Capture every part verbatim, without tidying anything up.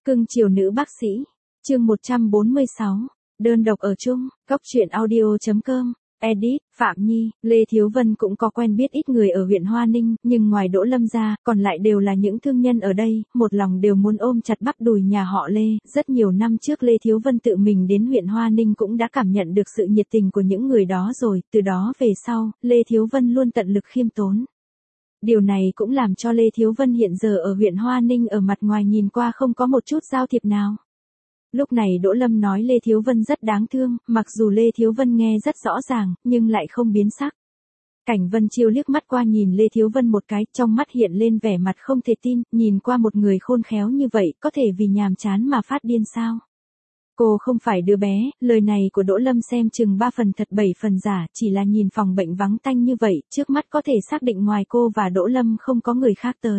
Cưng chiều nữ bác sĩ. Chương một trăm bốn mươi sáu. Đơn độc ở chung. Cốc truyện audio chấm com. Edit, Phạm Nhi. Lê Thiếu Vân cũng có quen biết ít người ở huyện Hoa Ninh, nhưng ngoài Đỗ Lâm ra, còn lại đều là những thương nhân ở đây, một lòng đều muốn ôm chặt bắp đùi nhà họ Lê. Rất nhiều năm trước Lê Thiếu Vân tự mình đến huyện Hoa Ninh cũng đã cảm nhận được sự nhiệt tình của những người đó rồi, từ đó về sau, Lê Thiếu Vân luôn tận lực khiêm tốn. Điều này cũng làm cho Lê Thiếu Vân hiện giờ ở huyện Hoa Ninh ở mặt ngoài nhìn qua không có một chút giao thiệp nào. Lúc này Đỗ Lâm nói Lê Thiếu Vân rất đáng thương, mặc dù Lê Thiếu Vân nghe rất rõ ràng, nhưng lại không biến sắc. Cảnh Vân Chiêu liếc mắt qua nhìn Lê Thiếu Vân một cái, trong mắt hiện lên vẻ mặt không thể tin, nhìn qua một người khôn khéo như vậy, có thể vì nhàm chán mà phát điên sao? Cô không phải đứa bé, lời này của Đỗ Lâm xem chừng ba phần thật bảy phần giả, chỉ là nhìn phòng bệnh vắng tanh như vậy, trước mắt có thể xác định ngoài cô và Đỗ Lâm không có người khác tới.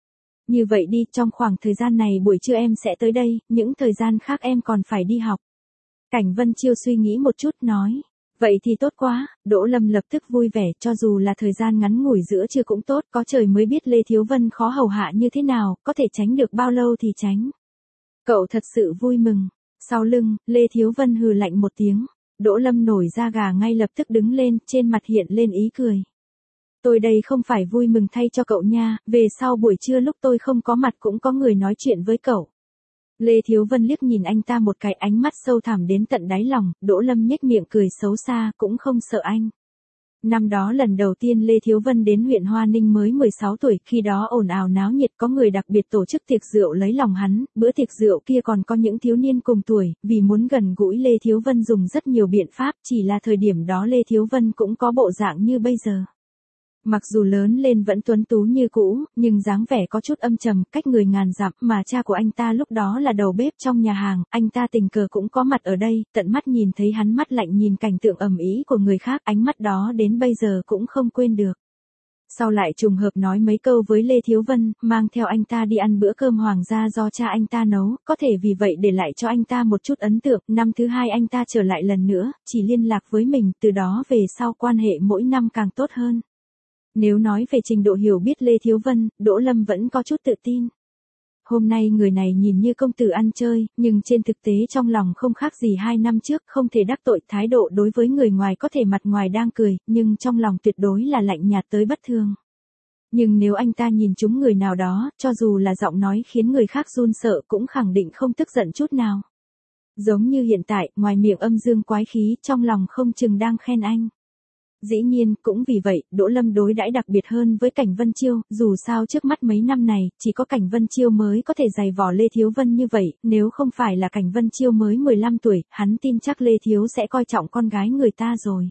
Như vậy đi, trong khoảng thời gian này buổi trưa em sẽ tới đây, những thời gian khác em còn phải đi học. Cảnh Vân Chiêu suy nghĩ một chút nói. Vậy thì tốt quá, Đỗ Lâm lập tức vui vẻ, cho dù là thời gian ngắn ngủi giữa trưa cũng tốt, có trời mới biết Lê Thiếu Vân khó hầu hạ như thế nào, có thể tránh được bao lâu thì tránh. Cậu thật sự vui mừng. Sau lưng, Lê Thiếu Vân hừ lạnh một tiếng. Đỗ Lâm nổi da gà ngay lập tức đứng lên, trên mặt hiện lên ý cười. Tôi đây không phải vui mừng thay cho cậu nha, về sau buổi trưa lúc tôi không có mặt cũng có người nói chuyện với cậu. Lê Thiếu Vân liếc nhìn anh ta một cái, ánh mắt sâu thẳm đến tận đáy lòng, Đỗ Lâm nhếch miệng cười xấu xa, cũng không sợ anh. Năm đó lần đầu tiên Lê Thiếu Vân đến huyện Hoa Ninh mới mười sáu tuổi, khi đó ồn ào náo nhiệt, có người đặc biệt tổ chức tiệc rượu lấy lòng hắn, bữa tiệc rượu kia còn có những thiếu niên cùng tuổi, vì muốn gần gũi Lê Thiếu Vân dùng rất nhiều biện pháp, chỉ là thời điểm đó Lê Thiếu Vân cũng có bộ dạng như bây giờ. Mặc dù lớn lên vẫn tuấn tú như cũ, nhưng dáng vẻ có chút âm trầm, cách người ngàn dặm, mà cha của anh ta lúc đó là đầu bếp trong nhà hàng, anh ta tình cờ cũng có mặt ở đây, tận mắt nhìn thấy hắn mắt lạnh nhìn cảnh tượng ầm ĩ của người khác, ánh mắt đó đến bây giờ cũng không quên được. Sau lại trùng hợp nói mấy câu với Lê Thiếu Vân, mang theo anh ta đi ăn bữa cơm hoàng gia do cha anh ta nấu, có thể vì vậy để lại cho anh ta một chút ấn tượng, năm thứ hai anh ta trở lại lần nữa, chỉ liên lạc với mình, từ đó về sau quan hệ mỗi năm càng tốt hơn. Nếu nói về trình độ hiểu biết Lê Thiếu Vân, Đỗ Lâm vẫn có chút tự tin. Hôm nay người này nhìn như công tử ăn chơi, nhưng trên thực tế trong lòng không khác gì hai năm trước, không thể đắc tội, thái độ đối với người ngoài có thể mặt ngoài đang cười, nhưng trong lòng tuyệt đối là lạnh nhạt tới bất thường. Nhưng nếu anh ta nhìn trúng người nào đó, cho dù là giọng nói khiến người khác run sợ cũng khẳng định không tức giận chút nào. Giống như hiện tại, ngoài miệng âm dương quái khí, trong lòng không chừng đang khen anh. Dĩ nhiên, cũng vì vậy, Đỗ Lâm đối đãi đặc biệt hơn với Cảnh Vân Chiêu, dù sao trước mắt mấy năm này, chỉ có Cảnh Vân Chiêu mới có thể giày vò Lê Thiếu Vân như vậy, nếu không phải là Cảnh Vân Chiêu mới mười lăm tuổi, hắn tin chắc Lê Thiếu sẽ coi trọng con gái người ta rồi.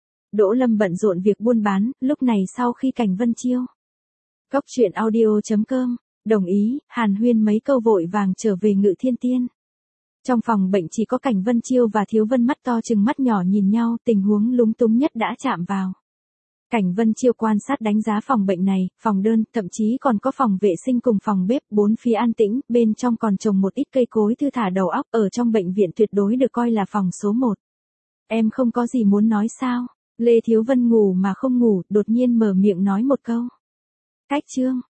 Đỗ Lâm bận rộn việc buôn bán, lúc này sau khi Cảnh Vân Chiêu. Cốc truyện audio chấm com, đồng ý, hàn huyên mấy câu vội vàng trở về Ngự Thiên Tiên. Trong phòng bệnh chỉ có Cảnh Vân Chiêu và Thiếu Vân mắt to chừng mắt nhỏ nhìn nhau, tình huống lúng túng nhất đã chạm vào. Cảnh Vân Chiêu quan sát đánh giá phòng bệnh này, phòng đơn, thậm chí còn có phòng vệ sinh cùng phòng bếp, bốn phía an tĩnh, bên trong còn trồng một ít cây cối thư thả đầu óc, ở trong bệnh viện tuyệt đối được coi là phòng số một. Em không có gì muốn nói sao? Lê Thiếu Vân ngủ mà không ngủ, đột nhiên mở miệng nói một câu. Cách chương.